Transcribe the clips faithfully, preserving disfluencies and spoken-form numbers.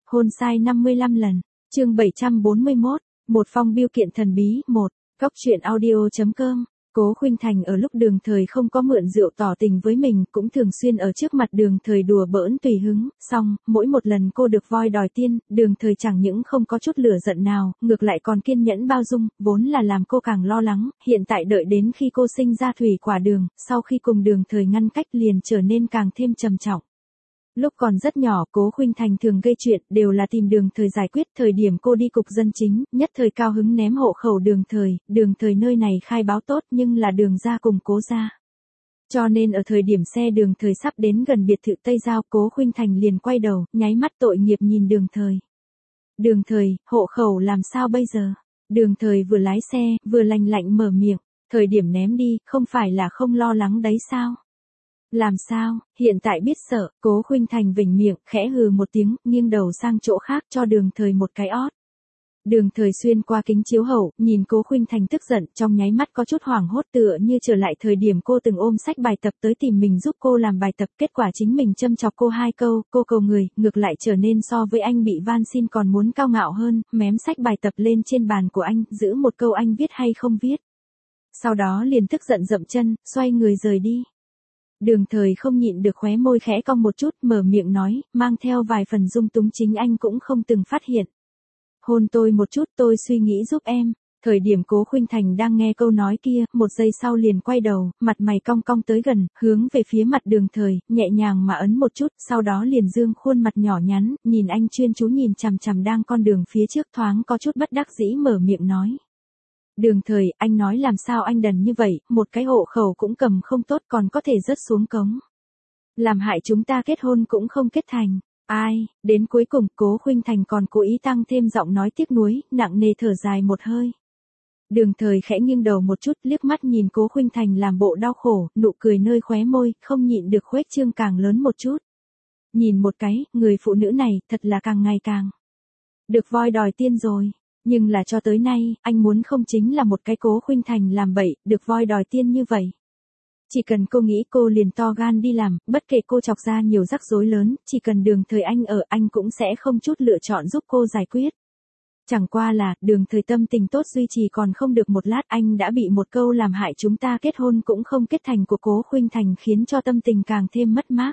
Hôn sai năm mươi lăm lần. Chương bảy trăm bốn mươi mốt. Một phong bưu kiện thần bí. một. Cóc truyện audio.com. Cố Khuynh Thành ở lúc Đường Thời không có mượn rượu tỏ tình với mình, cũng thường xuyên ở trước mặt Đường Thời đùa bỡn tùy hứng, xong, mỗi một lần cô được voi đòi tiên, Đường Thời chẳng những không có chút lửa giận nào, ngược lại còn kiên nhẫn bao dung, vốn là làm cô càng lo lắng, hiện tại đợi đến khi cô sinh ra thủy quả đường, sau khi cùng Đường Thời ngăn cách liền trở nên càng thêm trầm trọng. Lúc còn rất nhỏ, Cố Khuynh Thành thường gây chuyện, đều là tìm Đường Thời giải quyết. Thời điểm cô đi cục dân chính, nhất thời cao hứng ném hộ khẩu Đường Thời, Đường Thời nơi này khai báo tốt nhưng là Đường gia cùng Cố gia. Cho nên ở thời điểm xe Đường Thời sắp đến gần biệt thự Tây Giao, Cố Khuynh Thành liền quay đầu, nháy mắt tội nghiệp nhìn Đường Thời. Đường Thời, hộ khẩu làm sao bây giờ? Đường Thời vừa lái xe, vừa lạnh lạnh mở miệng, thời điểm ném đi, không phải là không lo lắng đấy sao? Làm sao, hiện tại biết sợ, Cố Khuynh Thành vểnh miệng, khẽ hừ một tiếng, nghiêng đầu sang chỗ khác cho Đường Thời một cái ót. Đường Thời xuyên qua kính chiếu hậu, nhìn Cố Khuynh Thành tức giận, trong nháy mắt có chút hoảng hốt tựa như trở lại thời điểm cô từng ôm sách bài tập tới tìm mình giúp cô làm bài tập, kết quả chính mình châm chọc cô hai câu, cô cầu người, ngược lại trở nên so với anh bị van xin còn muốn cao ngạo hơn, mém sách bài tập lên trên bàn của anh, giữ một câu anh viết hay không viết. Sau đó liền tức giận dậm chân, xoay người rời đi. Đường Thời không nhịn được khóe môi khẽ cong một chút, mở miệng nói, mang theo vài phần dung túng chính anh cũng không từng phát hiện. Hôn tôi một chút, tôi suy nghĩ giúp em. Thời điểm Cố Khuynh Thành đang nghe câu nói kia, một giây sau liền quay đầu, mặt mày cong cong tới gần, hướng về phía mặt Đường Thời, nhẹ nhàng mà ấn một chút, sau đó liền dương khuôn mặt nhỏ nhắn, nhìn anh chuyên chú nhìn chằm chằm đang con đường phía trước, thoáng có chút bất đắc dĩ mở miệng nói. Đường Thời, anh nói làm sao anh đần như vậy, một cái hộ khẩu cũng cầm không tốt còn có thể rớt xuống cống. Làm hại chúng ta kết hôn cũng không kết thành. Ai, đến cuối cùng, Cố Khuynh Thành còn cố ý tăng thêm giọng nói tiếc nuối, nặng nề thở dài một hơi. Đường Thời khẽ nghiêng đầu một chút, liếc mắt nhìn Cố Khuynh Thành làm bộ đau khổ, nụ cười nơi khóe môi, không nhịn được khuếch trương càng lớn một chút. Nhìn một cái, người phụ nữ này, thật là càng ngày càng được voi đòi tiên rồi. Nhưng là cho tới nay, anh muốn không chính là một cái Cố Khuynh Thành làm bậy, được voi đòi tiên như vậy. Chỉ cần cô nghĩ cô liền to gan đi làm, bất kể cô chọc ra nhiều rắc rối lớn, chỉ cần Đường Thời anh ở anh cũng sẽ không chút lựa chọn giúp cô giải quyết. Chẳng qua là, Đường Thời tâm tình tốt duy trì còn không được một lát anh đã bị một câu làm hại chúng ta kết hôn cũng không kết thành của Cố Khuynh Thành khiến cho tâm tình càng thêm mất mát.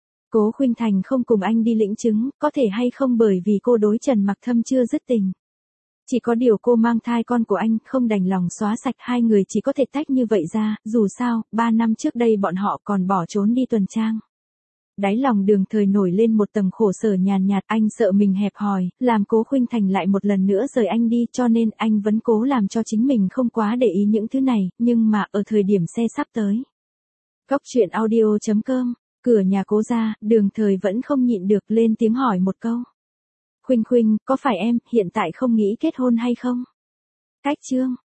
Cố Khuynh Thành không cùng anh đi lĩnh chứng, có thể hay không bởi vì cô đối Trần Mặc Thâm chưa dứt tình. Chỉ có điều cô mang thai con của anh, không đành lòng xóa sạch hai người chỉ có thể tách như vậy ra, dù sao, ba năm trước đây bọn họ còn bỏ trốn đi tuần trang. Đáy lòng Đường Thời nổi lên một tầng khổ sở nhàn nhạt, anh sợ mình hẹp hòi, làm Cố Khuynh Thành lại một lần nữa rời anh đi cho nên anh vẫn cố làm cho chính mình không quá để ý những thứ này, nhưng mà ở thời điểm xe sắp tới. Cóc truyện audio.com, cửa nhà Cố ra, Đường Thời vẫn không nhịn được lên tiếng hỏi một câu. Khuynh Khuynh, có phải em hiện tại không nghĩ kết hôn hay không? Cách chương